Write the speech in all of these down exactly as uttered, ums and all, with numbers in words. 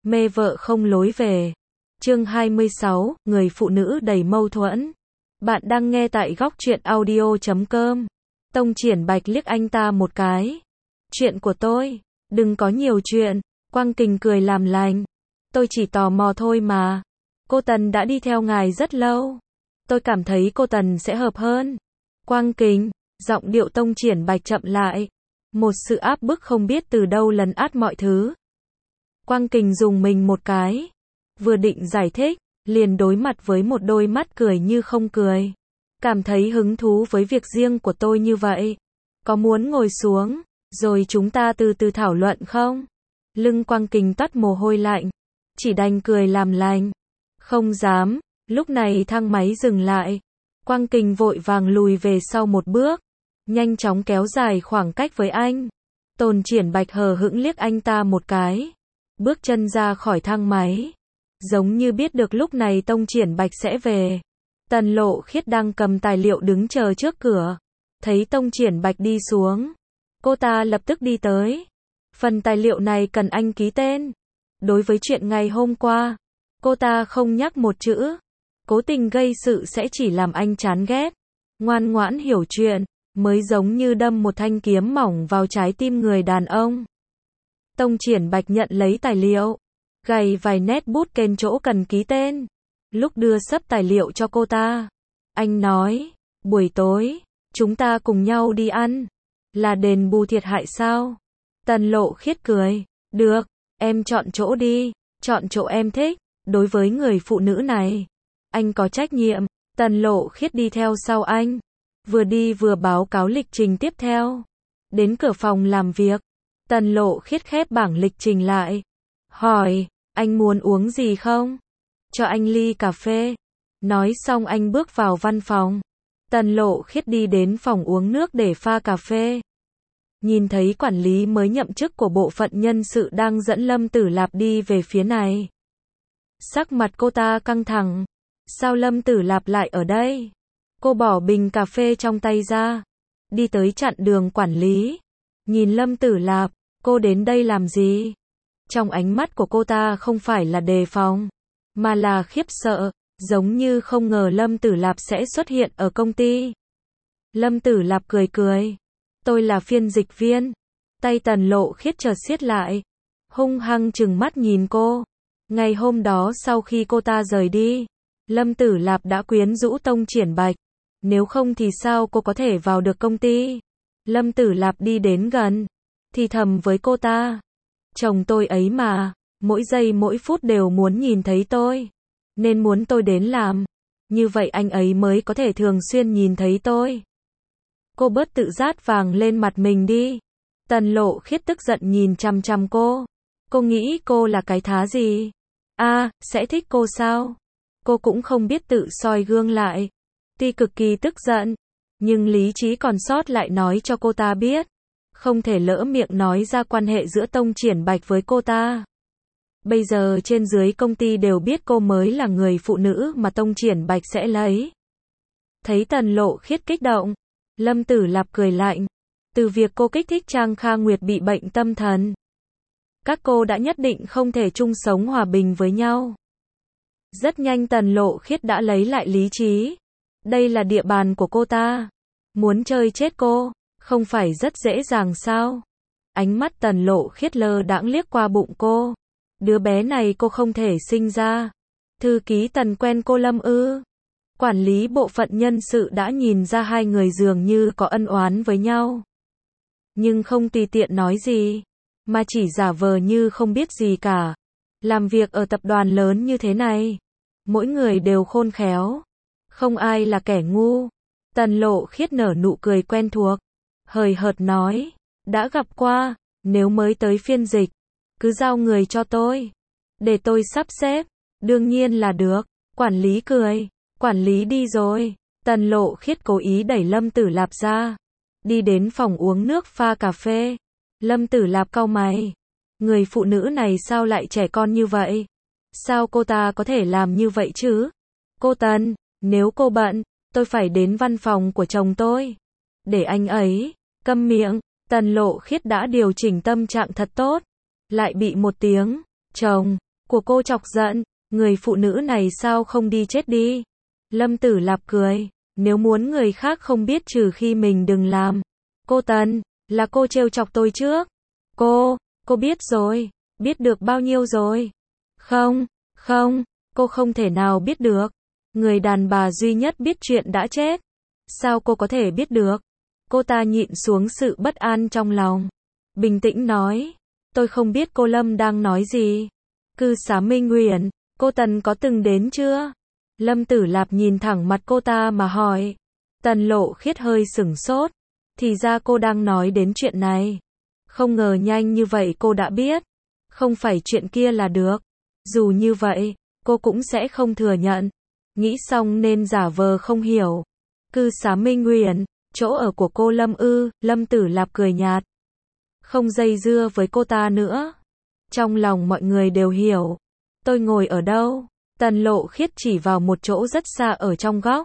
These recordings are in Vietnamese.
Mê vợ không lối về. Chương hai mươi sáu, người phụ nữ đầy mâu thuẫn. Bạn đang nghe tại góc truyện audio chấm com. Tông Triển Bạch liếc anh ta một cái. Chuyện của tôi, đừng có nhiều chuyện. Quang Kình cười làm lành. Tôi chỉ tò mò thôi mà. Cô Tần đã đi theo ngài rất lâu. Tôi cảm thấy cô Tần sẽ hợp hơn. Quang Kình, giọng điệu Tông Triển Bạch chậm lại. Một sự áp bức không biết từ đâu lấn át mọi thứ. Quang Kình dùng mình một cái. Vừa định giải thích, liền đối mặt với một đôi mắt cười như không cười. Cảm thấy hứng thú với việc riêng của tôi như vậy. Có muốn ngồi xuống, rồi chúng ta từ từ thảo luận không? Lưng Quang Kình toát mồ hôi lạnh. Chỉ đành cười làm lành. Không dám. Lúc này thang máy dừng lại. Quang Kình vội vàng lùi về sau một bước. Nhanh chóng kéo dài khoảng cách với anh. Tồn Triển Bạch hờ hững liếc anh ta một cái. Bước chân ra khỏi thang máy. Giống như biết được lúc này Tông Triển Bạch sẽ về. Tần Lộ Khiết đang cầm tài liệu đứng chờ trước cửa. Thấy Tông Triển Bạch đi xuống. Cô ta lập tức đi tới. Phần tài liệu này cần anh ký tên. Đối với chuyện ngày hôm qua, cô ta không nhắc một chữ. Cố tình gây sự sẽ chỉ làm anh chán ghét. Ngoan ngoãn hiểu chuyện, mới giống như đâm một thanh kiếm mỏng vào trái tim người đàn ông. Tông Triển Bạch nhận lấy tài liệu, gầy vài nét bút kèn chỗ cần ký tên. Lúc đưa sấp tài liệu cho cô ta, anh nói, buổi tối, chúng ta cùng nhau đi ăn. Là đền bù thiệt hại sao? Tần Lộ Khiết cười, được, em chọn chỗ đi, chọn chỗ em thích. Đối với người phụ nữ này, anh có trách nhiệm. Tần Lộ Khiết đi theo sau anh, vừa đi vừa báo cáo lịch trình tiếp theo. Đến cửa phòng làm việc, Tần Lộ Khiết khép bảng lịch trình lại. Hỏi, anh muốn uống gì không? Cho anh ly cà phê. Nói xong anh bước vào văn phòng. Tần Lộ Khiết đi đến phòng uống nước để pha cà phê. Nhìn thấy quản lý mới nhậm chức của bộ phận nhân sự đang dẫn Lâm Tử Lạp đi về phía này. Sắc mặt cô ta căng thẳng. Sao Lâm Tử Lạp lại ở đây? Cô bỏ bình cà phê trong tay ra. Đi tới chặn đường quản lý. Nhìn Lâm Tử Lạp, cô đến đây làm gì? Trong ánh mắt của cô ta không phải là đề phòng, mà là khiếp sợ, giống như không ngờ Lâm Tử Lạp sẽ xuất hiện ở công ty. Lâm Tử Lạp cười cười. Tôi là phiên dịch viên. Tay Tần Lộ Khiết chợt siết lại. Hung hăng trừng mắt nhìn cô. Ngày hôm đó sau khi cô ta rời đi, Lâm Tử Lạp đã quyến rũ Tông Triển Bạch. Nếu không thì sao cô có thể vào được công ty? Lâm Tử Lạp đi đến gần, thì thầm với cô ta. Chồng tôi ấy mà, mỗi giây mỗi phút đều muốn nhìn thấy tôi. Nên muốn tôi đến làm. Như vậy anh ấy mới có thể thường xuyên nhìn thấy tôi. Cô bớt tự rát vàng lên mặt mình đi. Tần Lộ Khiết tức giận nhìn chằm chằm cô. Cô nghĩ cô là cái thá gì? À, sẽ thích cô sao? Cô cũng không biết tự soi gương lại. Tuy cực kỳ tức giận, nhưng lý trí còn sót lại nói cho cô ta biết. Không thể lỡ miệng nói ra quan hệ giữa Tông Triển Bạch với cô ta. Bây giờ trên dưới công ty đều biết cô mới là người phụ nữ mà Tông Triển Bạch sẽ lấy. Thấy Tần Lộ Khiết kích động, Lâm Tử Lạp cười lạnh. Từ việc cô kích thích Trang Kha Nguyệt bị bệnh tâm thần, các cô đã nhất định không thể chung sống hòa bình với nhau. Rất nhanh Tần Lộ Khiết đã lấy lại lý trí. Đây là địa bàn của cô ta. Muốn chơi chết cô, không phải rất dễ dàng sao? Ánh mắt Tần Lộ Khiết lơ đãng liếc qua bụng cô. Đứa bé này cô không thể sinh ra. Thư ký Tần quen cô Lâm ư? Quản lý bộ phận nhân sự đã nhìn ra hai người dường như có ân oán với nhau. Nhưng không tùy tiện nói gì, mà chỉ giả vờ như không biết gì cả. Làm việc ở tập đoàn lớn như thế này, mỗi người đều khôn khéo. Không ai là kẻ ngu. Tần Lộ Khiết nở nụ cười quen thuộc. Hời hợt nói. Đã gặp qua, nếu mới tới phiên dịch, cứ giao người cho tôi. Để tôi sắp xếp. Đương nhiên là được. Quản lý cười. Quản lý đi rồi. Tần Lộ Khiết cố ý đẩy Lâm Tử Lạp ra. Đi đến phòng uống nước pha cà phê. Lâm Tử Lạp cau mày. Người phụ nữ này sao lại trẻ con như vậy? Sao cô ta có thể làm như vậy chứ? Cô Tần, nếu cô bận, tôi phải đến văn phòng của chồng tôi. Để anh ấy, câm miệng. Tần Lộ Khiết đã điều chỉnh tâm trạng thật tốt. Lại bị một tiếng, chồng, của cô chọc giận, người phụ nữ này sao không đi chết đi. Lâm Tử Lạp cười, nếu muốn người khác không biết trừ khi mình đừng làm. Cô Tần, là cô trêu chọc tôi trước. Cô, cô biết rồi, biết được bao nhiêu rồi? Không, không, cô không thể nào biết được. Người đàn bà duy nhất biết chuyện đã chết. Sao cô có thể biết được? Cô ta nhịn xuống sự bất an trong lòng. Bình tĩnh nói, tôi không biết cô Lâm đang nói gì. Cư xá Minh Uyển, cô Tần có từng đến chưa? Lâm Tử Lạp nhìn thẳng mặt cô ta mà hỏi. Tần Lộ Khiết hơi sửng sốt. Thì ra cô đang nói đến chuyện này. Không ngờ nhanh như vậy cô đã biết. Không phải chuyện kia là được. Dù như vậy, cô cũng sẽ không thừa nhận. Nghĩ xong nên giả vờ không hiểu. Cư xá Minh Uyển, chỗ ở của cô Lâm ư? Lâm Tử Lạp cười nhạt. Không dây dưa với cô ta nữa. Trong lòng mọi người đều hiểu. Tôi ngồi ở đâu? Tần Lộ Khiết chỉ vào một chỗ rất xa ở trong góc.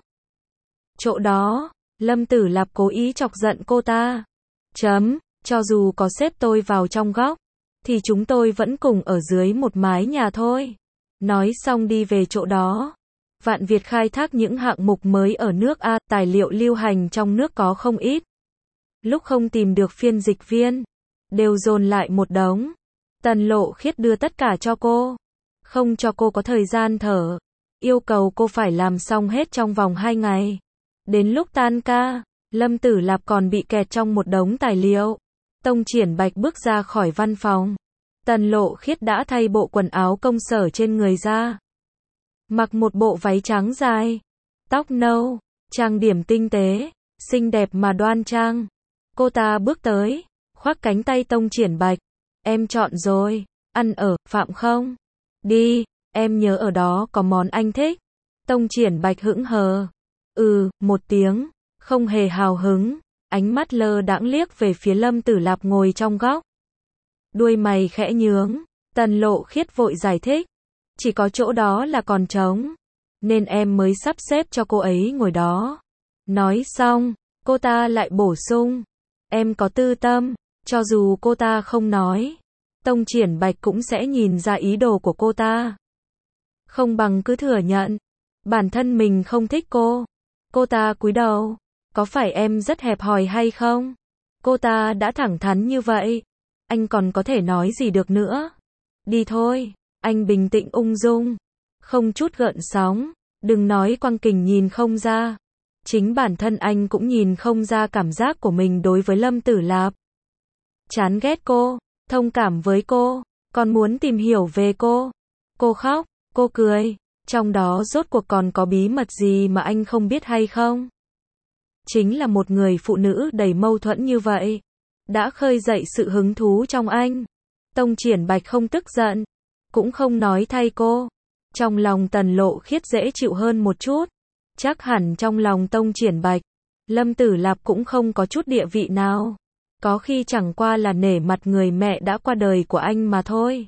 Chỗ đó, Lâm Tử Lạp cố ý chọc giận cô ta. Chấm, cho dù có xếp tôi vào trong góc, thì chúng tôi vẫn cùng ở dưới một mái nhà thôi. Nói xong đi về chỗ đó. Vạn Việt khai thác những hạng mục mới ở nước A, tài liệu lưu hành trong nước có không ít. Lúc không tìm được phiên dịch viên, đều dồn lại một đống. Tần Lộ Khiết đưa tất cả cho cô. Không cho cô có thời gian thở. Yêu cầu cô phải làm xong hết trong vòng hai ngày. Đến lúc tan ca, Lâm Tử Lạp còn bị kẹt trong một đống tài liệu. Tông Triển Bạch bước ra khỏi văn phòng. Tần Lộ Khiết đã thay bộ quần áo công sở trên người ra. Mặc một bộ váy trắng dài. Tóc nâu, trang điểm tinh tế, xinh đẹp mà đoan trang. Cô ta bước tới, khoác cánh tay Tông Triển Bạch. Em chọn rồi, ăn ở, Phạm không? Đi, em nhớ ở đó có món anh thích. Tông Triển Bạch hững hờ. Ừ, một tiếng, không hề hào hứng, ánh mắt lơ đãng liếc về phía Lâm Tử Lạp ngồi trong góc. Đuôi mày khẽ nhướng, Tần Lộ Khiết vội giải thích. Chỉ có chỗ đó là còn trống, nên em mới sắp xếp cho cô ấy ngồi đó. Nói xong, cô ta lại bổ sung. Em có tư tâm, cho dù cô ta không nói. Tông Triển Bạch cũng sẽ nhìn ra ý đồ của cô ta. Không bằng cứ thừa nhận. Bản thân mình không thích cô. Cô ta cúi đầu. Có phải em rất hẹp hòi hay không? Cô ta đã thẳng thắn như vậy. Anh còn có thể nói gì được nữa? Đi thôi. Anh bình tĩnh ung dung. Không chút gợn sóng. Đừng nói Quang Kình nhìn không ra. Chính bản thân anh cũng nhìn không ra cảm giác của mình đối với Lâm Tử Lạp. Chán ghét cô. Thông cảm với cô. Còn muốn tìm hiểu về cô. Cô khóc. Cô cười. Trong đó rốt cuộc còn có bí mật gì mà anh không biết hay không? Chính là một người phụ nữ đầy mâu thuẫn như vậy. Đã khơi dậy sự hứng thú trong anh. Tông Triển Bạch không tức giận. Cũng không nói thay cô. Trong lòng Tần Lộ Khiết dễ chịu hơn một chút. Chắc hẳn trong lòng Tông Triển Bạch, Lâm Tử Lạp cũng không có chút địa vị nào. Có khi chẳng qua là nể mặt người mẹ đã qua đời của anh mà thôi.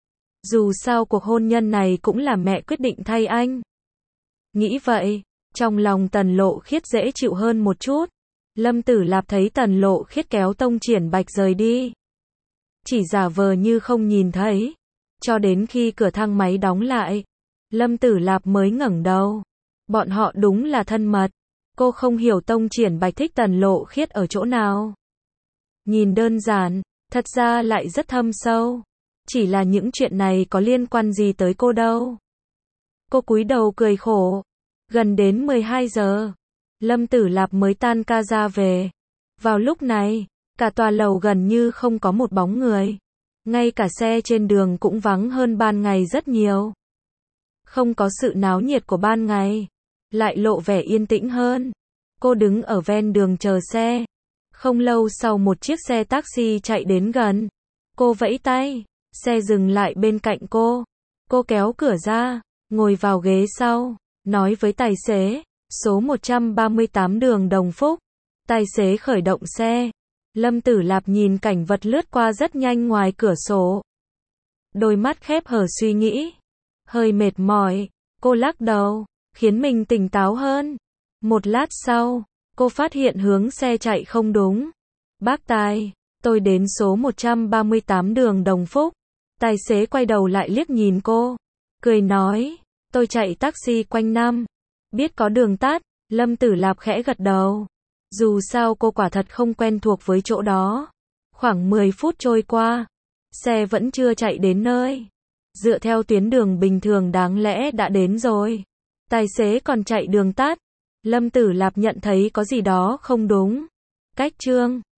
Dù sao cuộc hôn nhân này cũng là mẹ quyết định thay anh. Nghĩ vậy, trong lòng Tần Lộ Khiết dễ chịu hơn một chút. Lâm Tử Lạp thấy Tần Lộ Khiết kéo Tông Triển Bạch rời đi. Chỉ giả vờ như không nhìn thấy. Cho đến khi cửa thang máy đóng lại, Lâm Tử Lạp mới ngẩng đầu. Bọn họ đúng là thân mật. Cô không hiểu Tông Triển Bạch thích Tần Lộ Khiết ở chỗ nào. Nhìn đơn giản, thật ra lại rất thâm sâu. Chỉ là những chuyện này có liên quan gì tới cô đâu. Cô cúi đầu cười khổ. Gần đến mười hai giờ, Lâm Tử Lạp mới tan ca ra về. Vào lúc này, cả tòa lầu gần như không có một bóng người. Ngay cả xe trên đường cũng vắng hơn ban ngày rất nhiều. Không có sự náo nhiệt của ban ngày, lại lộ vẻ yên tĩnh hơn. Cô đứng ở ven đường chờ xe. Không lâu sau một chiếc xe taxi chạy đến gần. Cô vẫy tay, xe dừng lại bên cạnh cô. Cô kéo cửa ra, ngồi vào ghế sau, nói với tài xế, số một trăm ba mươi tám đường Đồng Phúc. Tài xế khởi động xe. Lâm Tử Lạp nhìn cảnh vật lướt qua rất nhanh ngoài cửa sổ. Đôi mắt khép hờ suy nghĩ. Hơi mệt mỏi, cô lắc đầu, khiến mình tỉnh táo hơn. Một lát sau, cô phát hiện hướng xe chạy không đúng. Bác tài, tôi đến số một trăm ba mươi tám đường Đồng Phúc. Tài xế quay đầu lại liếc nhìn cô, cười nói, tôi chạy taxi quanh năm, biết có đường tắt. Lâm Tử Lạp khẽ gật đầu. Dù sao cô quả thật không quen thuộc với chỗ đó. Khoảng mười phút trôi qua, xe vẫn chưa chạy đến nơi. Dựa theo tuyến đường bình thường đáng lẽ đã đến rồi. Tài xế còn chạy đường tắt. Lâm Tử Lạp nhận thấy có gì đó không đúng. Cách chương